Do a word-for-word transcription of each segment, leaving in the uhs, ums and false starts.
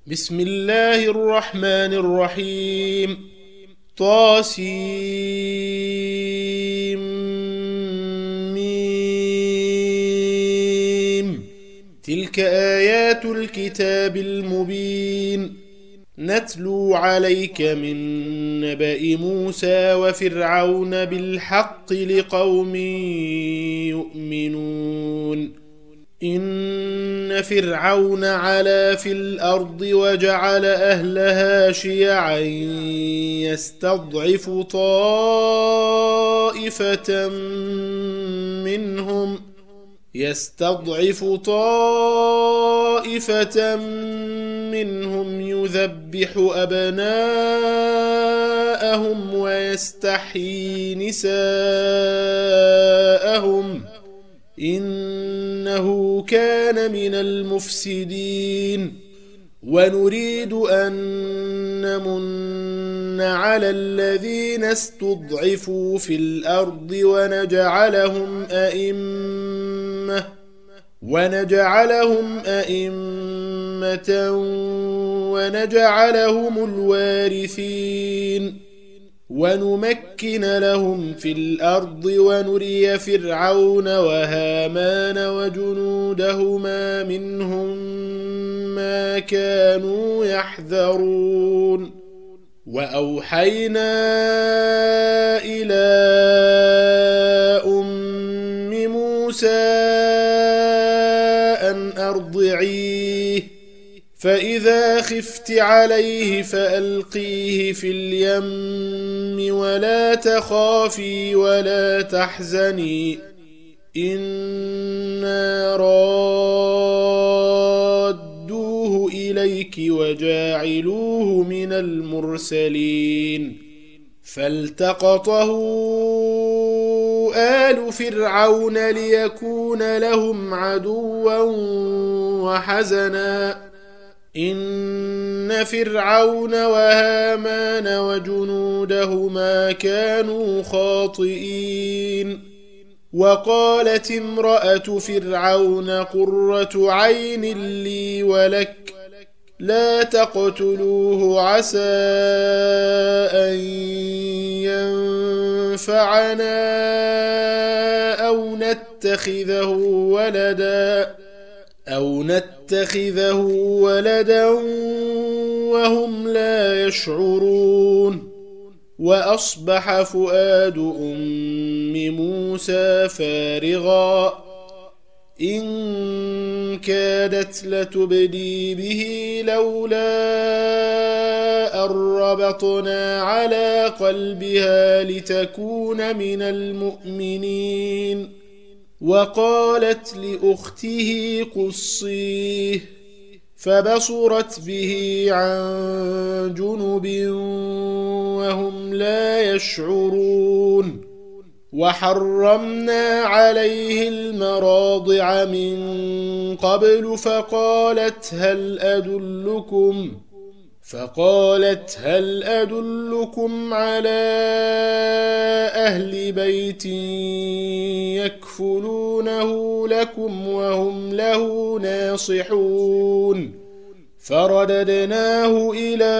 بسم الله الرحمن الرحيم. طاسيم ميم. تلك آيات الكتاب المبين. نتلو عليك من نبأ موسى وفرعون بالحق لقوم يؤمنون. إن فرعون علا في الأرض وجعل أهلها شيعا يستضعف طائفة منهم يستضعف طائفة منهم يذبح أبناءهم ويستحيي نساءهم إنه كان من المفسدين. ونريد أن نمن على الذين استضعفوا في الأرض ونجعلهم أئمة ونجعلهم أئمة ونجعلهم الوارثين. ونمكن لهم في الأرض ونري فرعون وهامان وجنودهما منهم ما كانوا يحذرون. وأوحينا إلى أم موسى أن أرضعيه فإذا خفت عليه فألقيه في اليم ولا تخافي ولا تحزني إنا رادوه إليك وجاعلوه من المرسلين. فالتقطه آل فرعون ليكون لهم عدوا وحزنا إن فرعون وهامان وجنودهما كانوا خاطئين. وقالت امرأة فرعون قرة عين لي ولك لا تقتلوه عسى أن ينفعنا أو نتخذه ولدا أو نتخذه ولدا وهم لا يشعرون. وأصبح فؤاد أم موسى فارغا إن كادت لتبدي به لولا أن ربطنا على قلبها لتكون من المؤمنين. وقالت لأخته قصيه فبصرت به عن جنب وهم لا يشعرون. وحرمنا عليه المراضع من قبل فقالت هل أدلكم فقالت هل أدلكم على أهل بيت يكفلونه لكم وهم له ناصحون. فرددناه إلى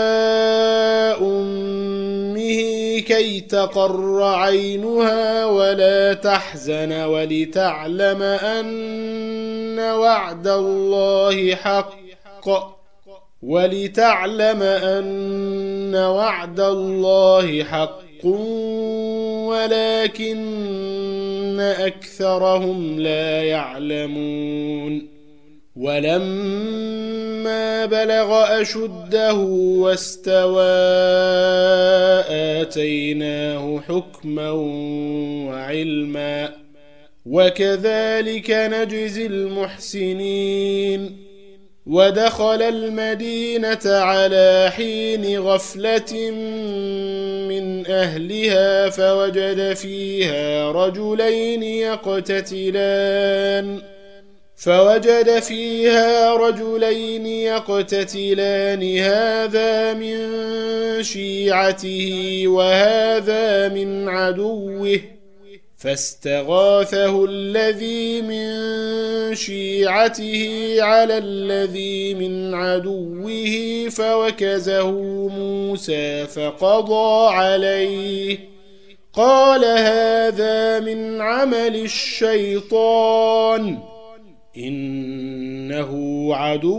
أمه كي تقر عينها ولا تحزن ولتعلم أن وعد الله حق ولتعلم أن وعد الله حق ولكن أكثرهم لا يعلمون. ولما بلغ أشده واستوى آتيناه حكما وعلما وكذلك نجزي المحسنين. ودخل المدينة على حين غفلة من أهلها فوجد فيها رجلين يقتتلان فوجد فيها رجلين يقتتلان هذا من شيعته وهذا من عدوه فاستغاثه الذي من شيعته على الذي من عدوه فوكزه موسى فقضى عليه قال هذا من عمل الشيطان إنه عدو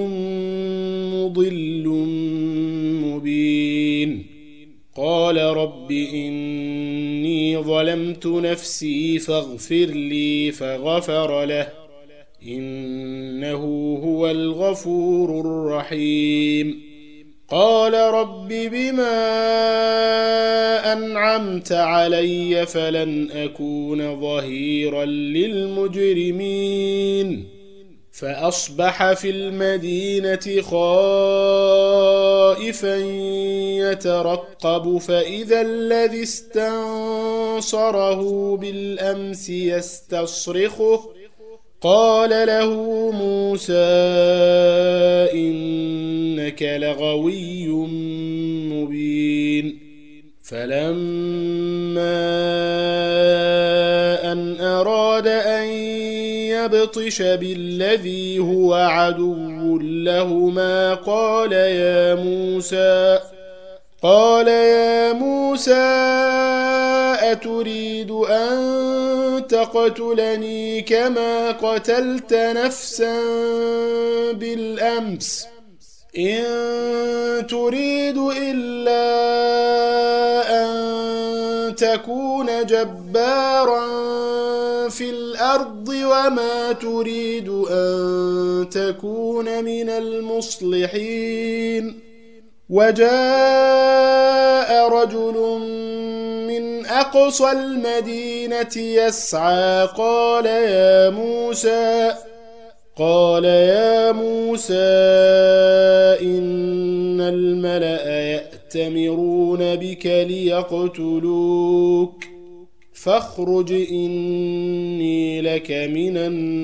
مضل مبين قال رب إني ظلمت نفسي فاغفر لي فغفر له إنه هو الغفور الرحيم قال رب بما أنعمت علي فلن أكون ظهيرا للمجرمين فأصبح في المدينة خائفا يترقب فإذا الذي استنصره بالأمس يستصرخه قال له موسى إنك لغوي مبين فلما أن أراد أن يبطش بالذي هو عدو لهما قال يا موسى قال يا موسى أتريد أن تقتلني كما قتلت نفسا بالأمس إن تريد إلا أن تكون جبارا في الأرض وما تريد أن تكون من المصلحين وجاء رجل من أقصى المدينة يسعى قال يا موسى قال يا موسى إن الملأ يأتمرون بك ليقتلوك فاخرج إني لك من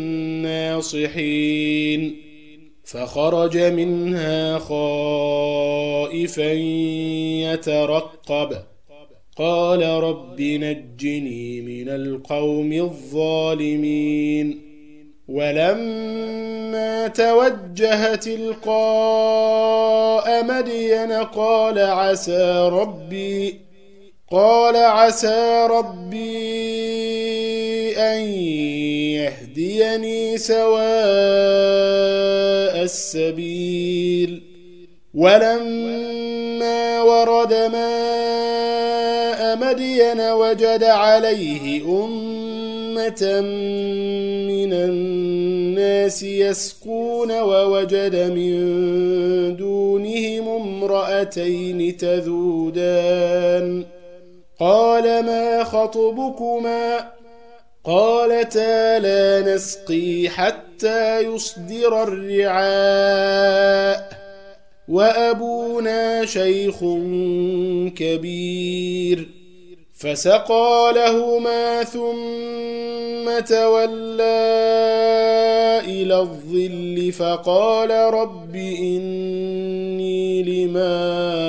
الناصحين فخرج منها خائفا يترقب قال رب نجني من القوم الظالمين ولما توجه تلقاء مدين قال عسى ربي قال عسى ربي أن يهديني سواء السبيل ولما ورد ماء مدين وجد عليه أمة من الناس يسقون ووجد من دونهم امرأتين تذودان قال ما خطبكما قالتا لا نسقي حتى يصدر الرعاء وأبونا شيخ كبير فسقى لهما ثم تولى إلى الظل فقال رب إني لما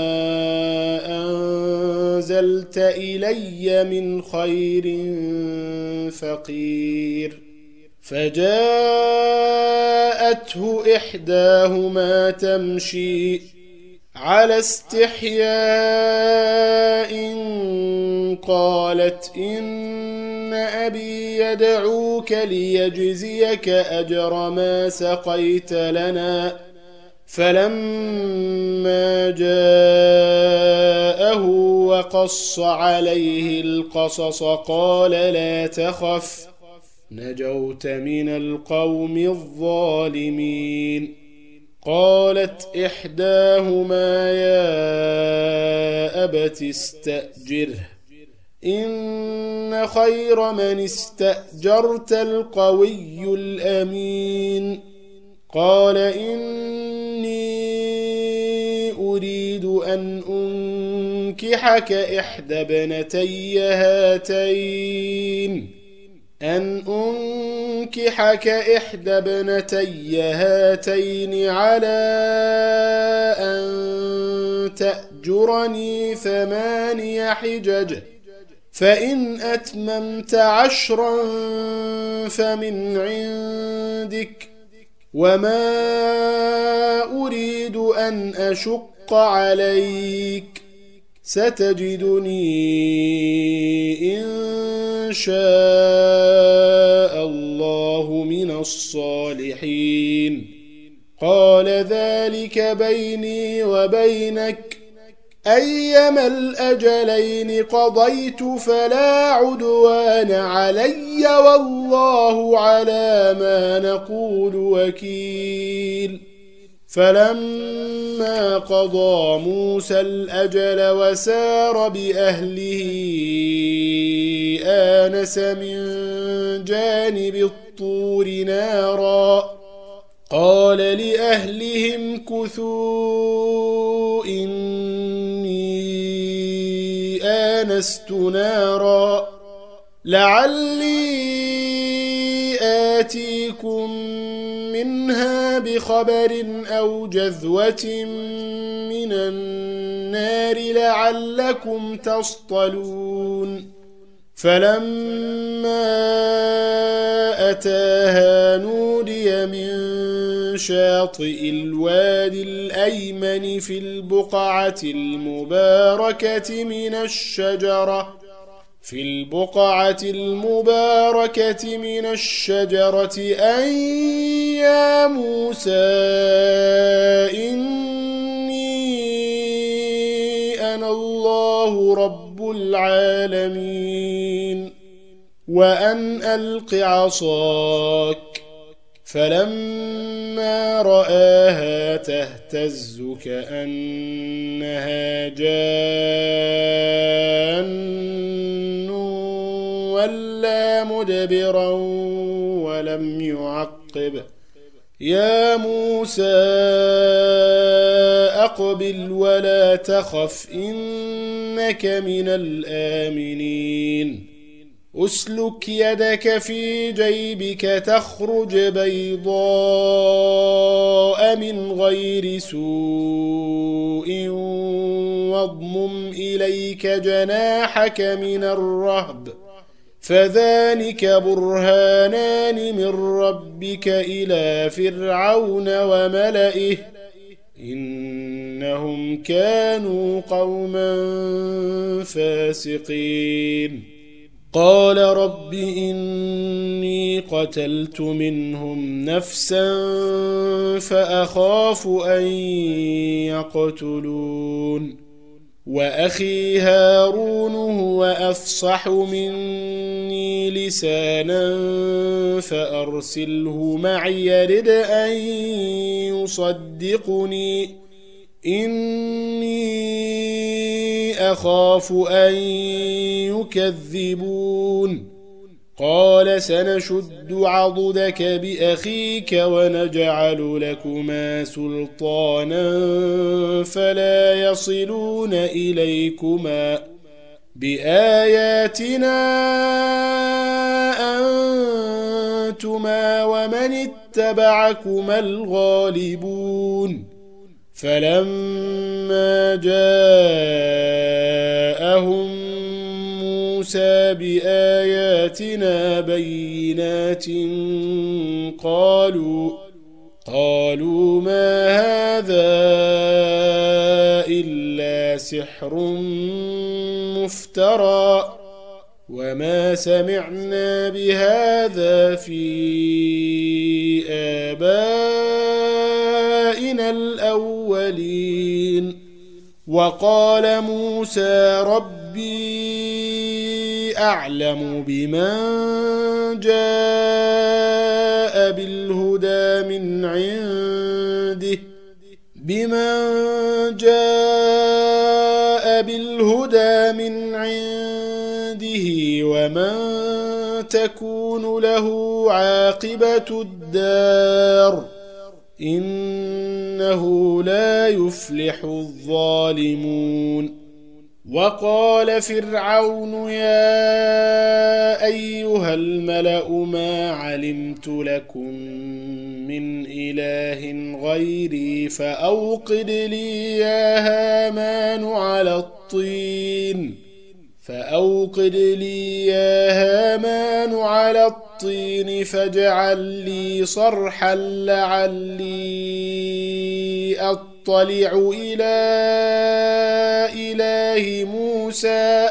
أنزلت إلي من خير فقير فجاءته إحداهما تمشي على استحياء قالت إن أبي يدعوك ليجزيك أجر ما سقيت لنا فلما جاءه وقص عليه القصص قال لا تخف نجوت من القوم الظالمين قالت إحداهما يا أبت استأجره إن خير من استأجرت القوي الأمين قال إني أريد أن أنكحك إحدى ابنتي هاتين أن أنكحك إحدى ابنتي هاتين على أن تأجرني ثماني حجج فإن أتممت عشرا فمن عندك وما أريد أن أشق عليك ستجدني إن شاء الله من الصالحين قال ذلك بيني وبينك أيما الأجلين قضيت فلا عدوان علي والله على ما نقول وكيل فلما قضى موسى الأجل وسار بأهله آنس من جانب الطور نارا قال لأهلهم كثوا إني آنست نارا لعلي آتيكم منها بخبر أو جذوة من النار لعلكم تصطلون فلما أتاها نودي من شاطئ الوادي الأيمن في البقعة المباركة من الشجرة في البقعة المباركة من الشجرة أن يا موسى إني أنا الله رب العالمين وأن ألق عصاك فلما رآها تهتز كأنها جان ولا مدبرا ولم يعقب يا موسى أقبل ولا تخف إنك من الآمنين أسلك يدك في جيبك تخرج بيضاء من غير سوء واضمم إليك جناحك من الرهب فذلك برهانان من ربك إلى فرعون وملئه إنهم كانوا قوما فاسقين قال رب إني قتلت منهم نفسا فأخاف أن يقتلون وأخي هارون هو أفصح مني لسانا فأرسله معي يرد أن يصدقني إني أخاف أن يكذبون قال سنشد عضدك بأخيك ونجعل لكما سلطانا فلا يصلون إليكما بآياتنا أنتما ومن اتبعكما الغالبون فلما جاءهم موسى بآياتنا بينات قالوا قالوا ما هذا إلا سحر مفترى وما سمعنا بهذا في آبائنا الأولين وقال موسى ربي أعلم بمن جاء بالهدى من عنده بمن جاء بالهدى من عنده ومن تكون له عاقبة الدار إنه لا يفلح الظالمون وقال فرعون يا أيها الملأ ما علمت لكم من إله غيري فأوقد لي يا هامان على الطين فأوقد لي يا هامان على الطين فاجعل لي صرحا لعلي أطلع إلى إله موسى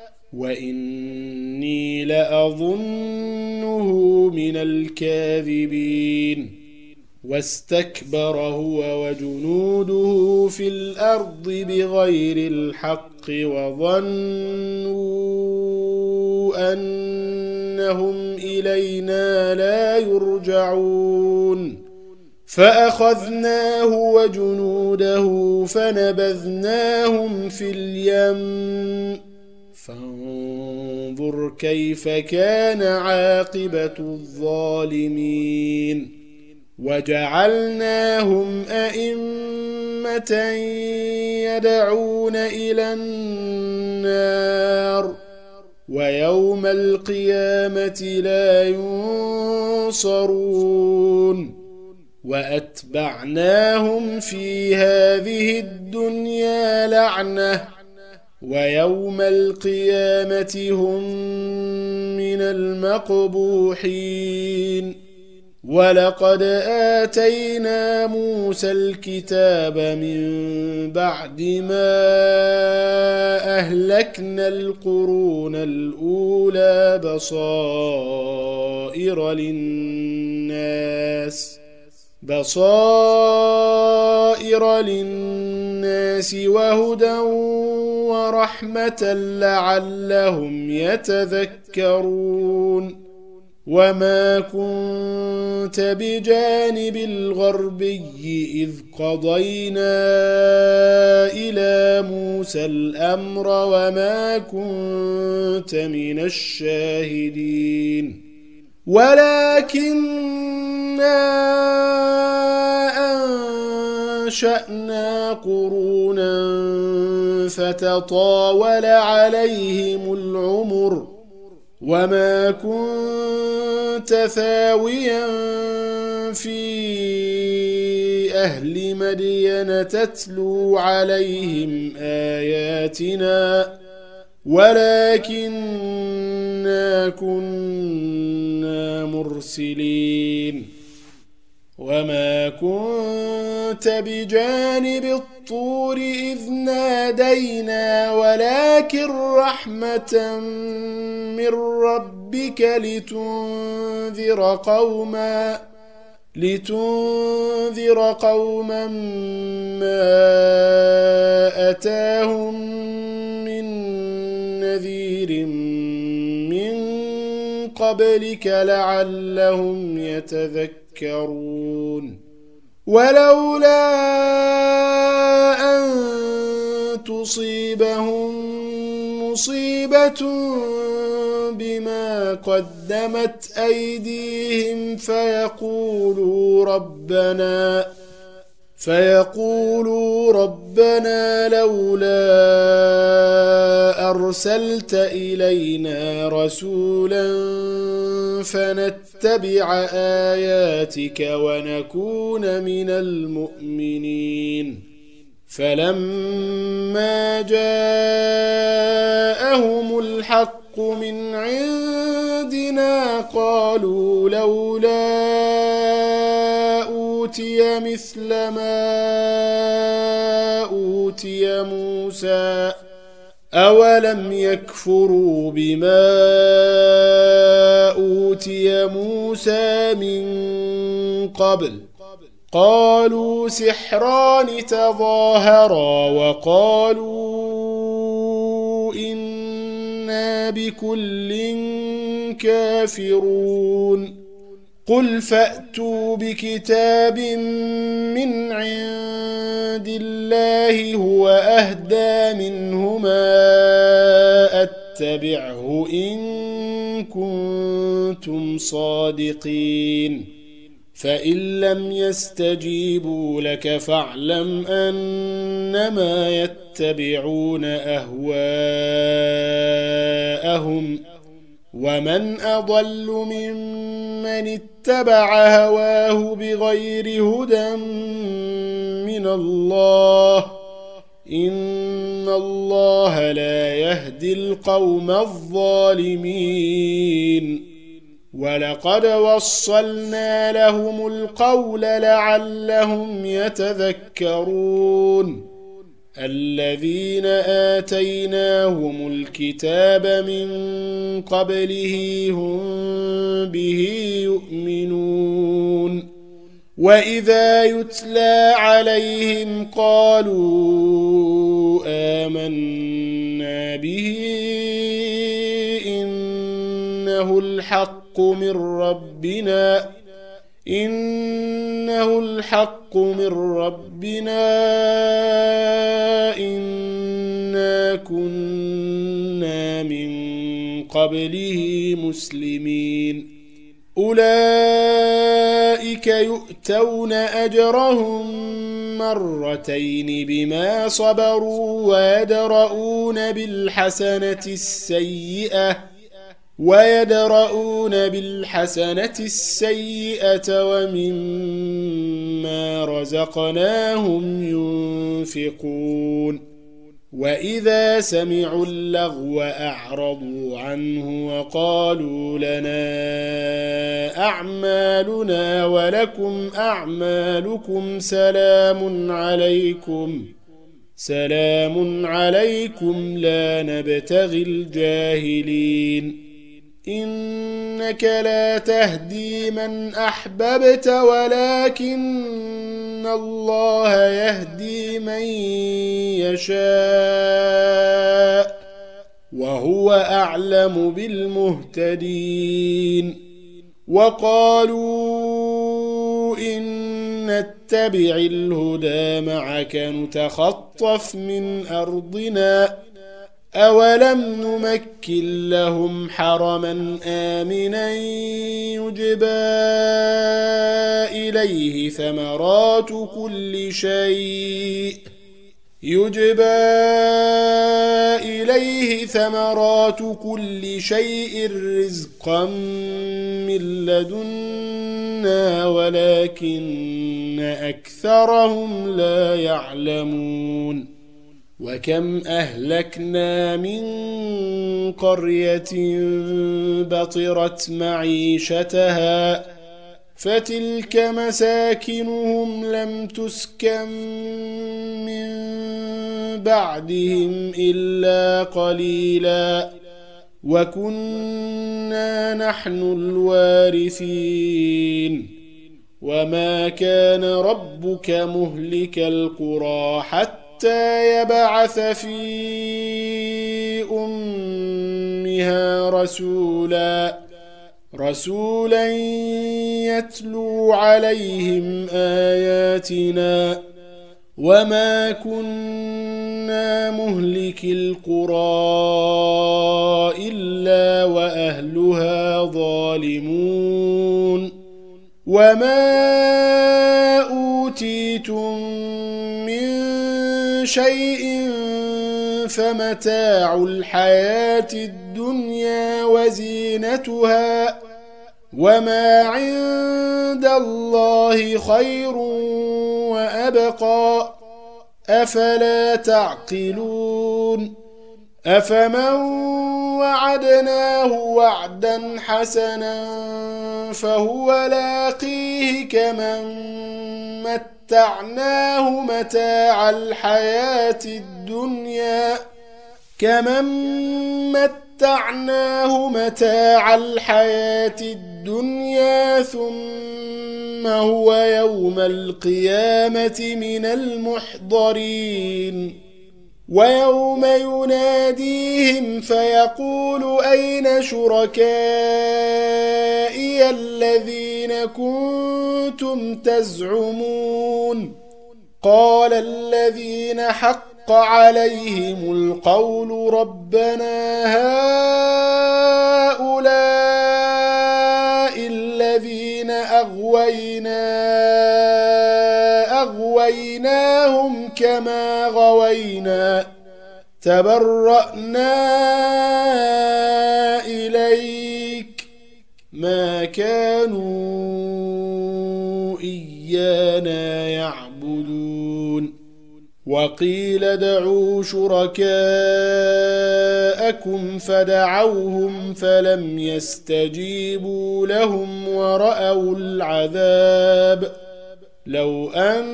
وإني لأظنه من الكاذبين واستكبر هو وجنوده في الأرض بغير الحق وظنوا أنهم إلينا لا يرجعون فأخذناه وجنوده فنبذناهم في اليم فانظر كيف كان عاقبة الظالمين وجعلناهم أئمة يدعون إلى النار ويوم القيامة لا ينصرون وأتبعناهم في هذه الدنيا لعنة ويوم القيامة هم من المقبوحين ولقد آتينا موسى الكتاب من بعد ما أهلكنا القرون الأولى بصائر للناس بصائر للناس وهدى ورحمة لعلهم يتذكرون وما كنت بجانب الغربي إذ قضينا إلى موسى الأمر وما كنت من الشاهدين ولكننا أنشأنا قرونا فتطاول عليهم العمر وما كنت ثاويا في أهل مدين تتلو عليهم آياتنا ولكننا كنا مرسلين وما كنت بجانب الطور إذ نادينا ولكن رحمة من ربك لتنذر قوما لتنذر قوما ما أتاهم من نذير من قبلك لعلهم يتذكرون ولولا أن تصيبهم مصيبة بما قدمت أيديهم فيقولوا ربنا فيقولوا ربنا لولا أرسلت إلينا رسولا فنتبع آياتك ونكون من المؤمنين فلما جاءهم الحق من عندنا قالوا لولا أوتي مثل ما أوتي موسى أولم يكفروا بما أوتي موسى من قبل قالوا سحران تظاهرا وقالوا إنا بكل كافرون قل فأتوا بكتاب من عند الله هو أهدى منهما أتبعه إن كنتم صادقين فإن لم يستجيبوا لك فاعلم أنما يتبعون أهواءهم ومن أضل ممن اتبع هواه بغير هدى من الله إن الله الله لا يهدي القوم الظالمين ولقد وصلنا لهم القول لعلهم يتذكرون الذين آتيناهم الكتاب من قبله هم به يؤمنون وإذا يتلى عليهم قالوا آمنا به إنه الحق من ربنا إنه الحق من ربنا إنا كنا من قبله مسلمين أولئك يؤتون أجرهم مرتين بما صبروا ويدرؤون بالحسنة السيئة ويدرؤون بالحسنة السيئة ومما رزقناهم ينفقون وإذا سمعوا اللغو أعرضوا عنه وقالوا لنا أعمالنا ولكم أعمالكم سلام عليكم سلام عليكم لا نبتغي الجاهلين إنك لا تهدي من أحببت ولكن الله يهدي من يشاء وهو أعلم بالمهتدين وقالوا إن نتبع الهدى معك نتخطف من أرضنا أولم نمكن لهم حرما آمنا يجبى إليه ثمرات كل شيء يجبى إليه ثمرات كل شيء رزقا من لدنا ولكن أكثرهم لا يعلمون وكم أهلكنا من قرية بطرت معيشتها فتلك مساكنهم لم تسكن من بعدهم إلا قليلا وكنا نحن الوارثين وما كان ربك مهلك القرى حتى حتى يبعث في أمها رسولا رسولا يتلو عليهم آياتنا وما كنا مهلك القرى إلا وأهلها ظالمون وما أوتيتم من شيء فمتاع الحياة الدنيا وزينتها وما عند الله خير وأبقى أفلا تعقلون أفمن وعدناه وعدا حسنا فهو لاقيه كمن متعناه متاع الحياة الدنيا كمن متعناه متاع الحياة الدنيا ثم هو يوم القيامة من المحضرين ويوم يناديهم فيقول أين شركائي الذين كنتم تزعمون قال الذين حق عليهم القول ربنا هؤلاء الذين أغوينا أغويناهم كما غوينا تبرأنا إليك ما كانوا إيانا يعبدون وقيل ادعوا شركاءكم فدعوهم فلم يستجيبوا لهم ورأوا العذاب لو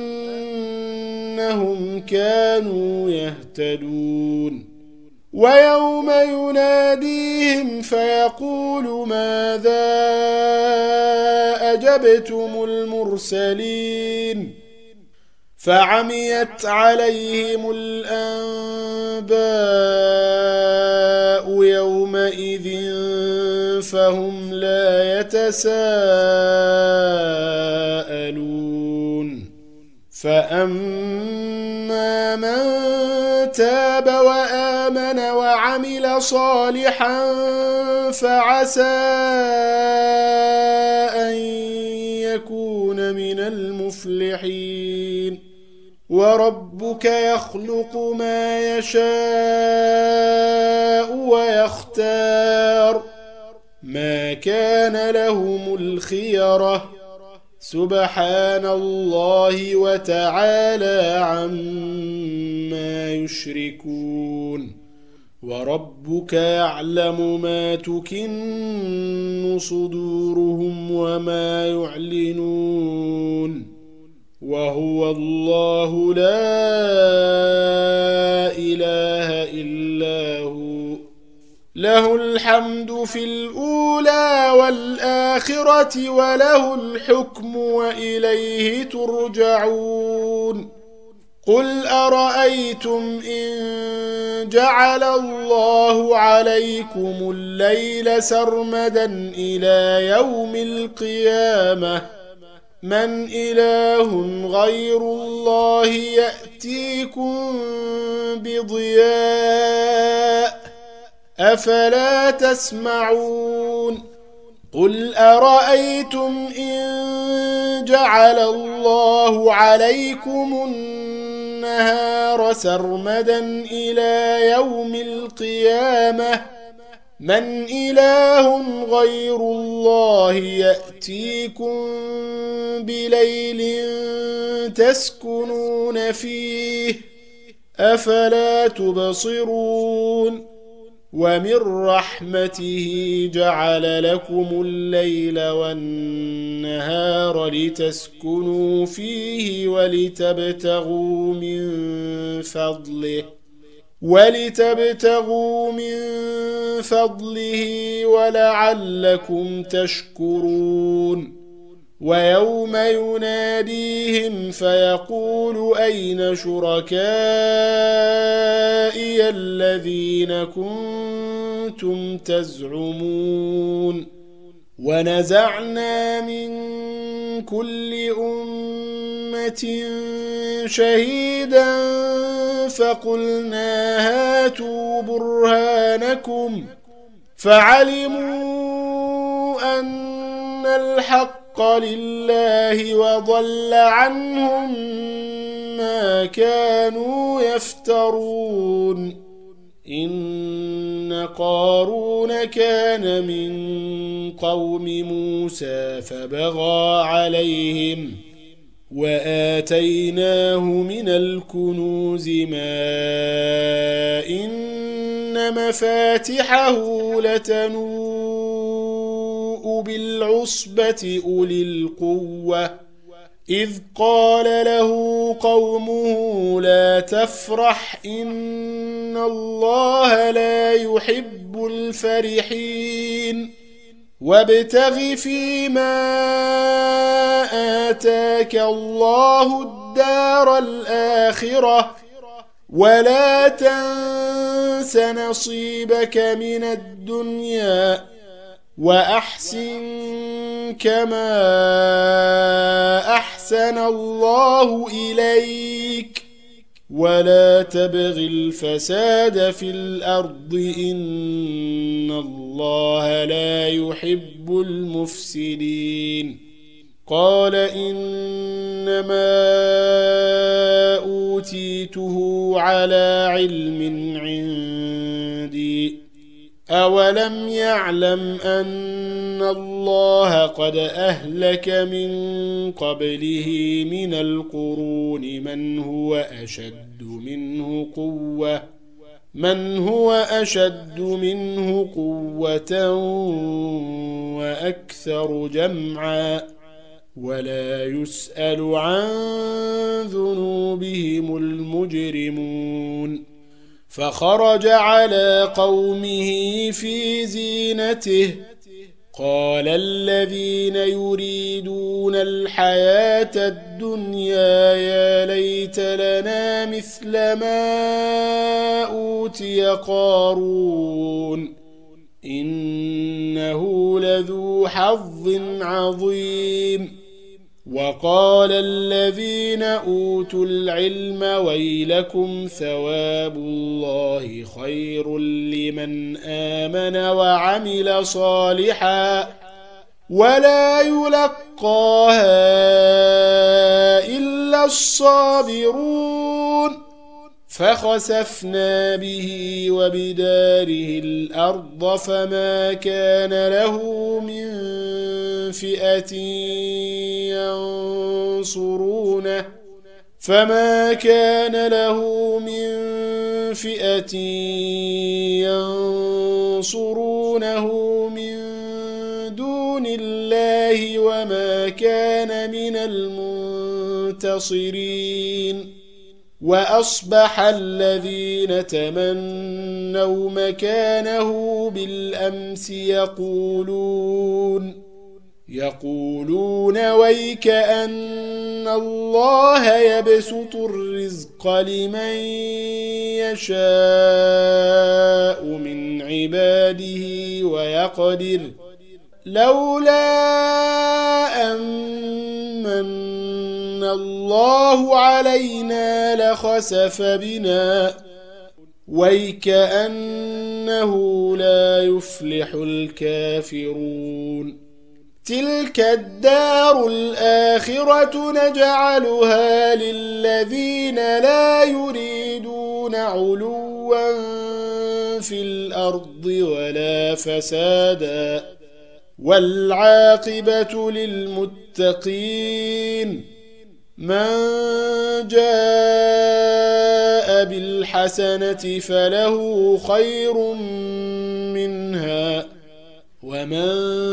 أنهم كانوا يهتدون ويوم يناديهم فيقول ماذا أجبتم المرسلين فعميت عليهم الأنباء يومئذ فهم لا يتساءلون فأما من تاب وآمن وعمل صالحا فعسى أن يكون من المفلحين وربك يخلق ما يشاء ويختار ما كان لهم الخيرة سبحان الله وتعالى عما يشركون وربك يعلم ما تكن صدورهم وما يعلنون وهو الله لا إله إلا هو له الحمد في الأولى والآخرة وله الحكم وإليه ترجعون قل أرأيتم إن جعل الله عليكم الليل سرمدا إلى يوم القيامة من إله غير الله يأتيكم بضياء أفلا تسمعون قل أرأيتم إن جعل الله عليكم النهار سرمدا إلى يوم القيامة من إله غير الله يأتيكم بليل تسكنون فيه أفلا تبصرون ومن رحمته جعل لكم الليل والنهار لتسكنوا فيه ولتبتغوا من فضله ولتبتغوا من فضله ولعلكم تشكرون ويوم يناديهم فيقول أين شركائي الذين كنتم تزعمون ونزعنا من كل أمة شهيدا فقلنا هاتوا برهانكم فعلموا أن الحق لله وضل عنهم ما كانوا يفترون إن قارون كان من قوم موسى فبغى عليهم وآتيناه من الكنوز ما إن مفاتحه لتنوء بالعصبة أولي القوة إذ قال له قومه لا تفرح إن الله لا يحب الفرحين وابتغ فيما آتاك الله الدار الآخرة ولا تنس نصيبك من الدنيا وأحسن كما أحسن الله إليك ولا تبغ الفساد في الأرض إن الله لا يحب المفسدين قال إنما أوتيته على علم عندي أولم يعلم أن الله قد أهلك من قبله من القرون من هو أشد منه قوة من هو أشد منه قوة وأكثر جمعا ولا يسأل عن ذنوبهم المجرمون فخرج على قومه في زينته قال الذين يريدون الحياة الدنيا يا ليت لنا مثل ما أوتي قارون إنه لذو حظ عظيم وقال الذين أوتوا العلم ويلكم ثواب الله خير لمن آمن وعمل صالحا ولا يلقاها إلا الصابرون فخسفنا به وبداره الأرض فما كان له من فئة ينصرونه فما كان له من فئة ينصرونه من دون الله وما كان من المنتصرين وأصبح الذين تمنوا مكانه بالأمس يقولون يقولون ويك أن الله يبسط الرزق لمن يشاء من عباده ويقدر لولا أمن الله علينا لخسف بنا ويكأنه لا يفلح الكافرون تلك الدار الآخرة نجعلها للذين لا يريدون علوا في الأرض ولا فسادا والعاقبة للمتقين من جاء بالحسنة فله خير منها ومن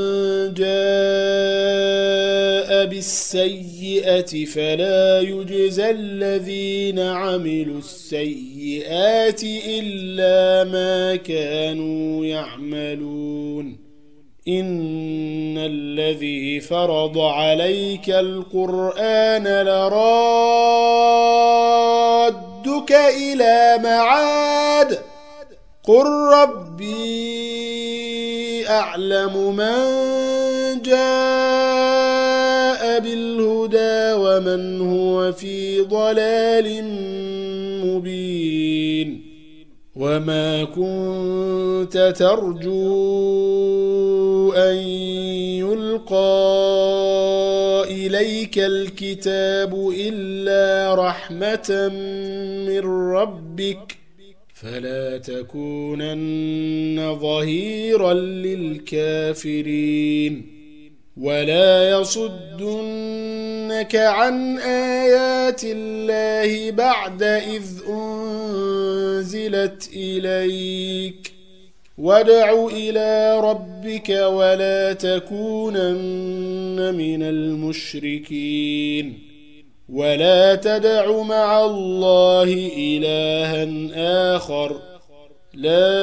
جاء بالسيئة فلا يجزى الذين عملوا السيئات إلا ما كانوا يعملون إن الذي فرض عليك القرآن لرادك إلى معاد قل ربي أعلم من جاء بالهدى ومن هو في ضلال مبين وما كنت ترجو أن يلقى إليك الكتاب إلا رحمة من ربك فلا تكونن ظهيرا للكافرين ولا يصدنك عن آيات الله بعد إذ أنزلت إليك وادع إلى ربك ولا تكونن من المشركين ولا تدع مع الله إلها آخر لا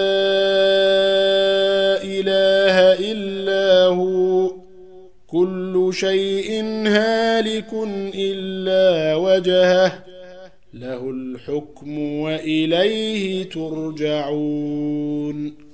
إله إلا هو كل شيء هالك إلا وجهه له الحكم وإليه ترجعون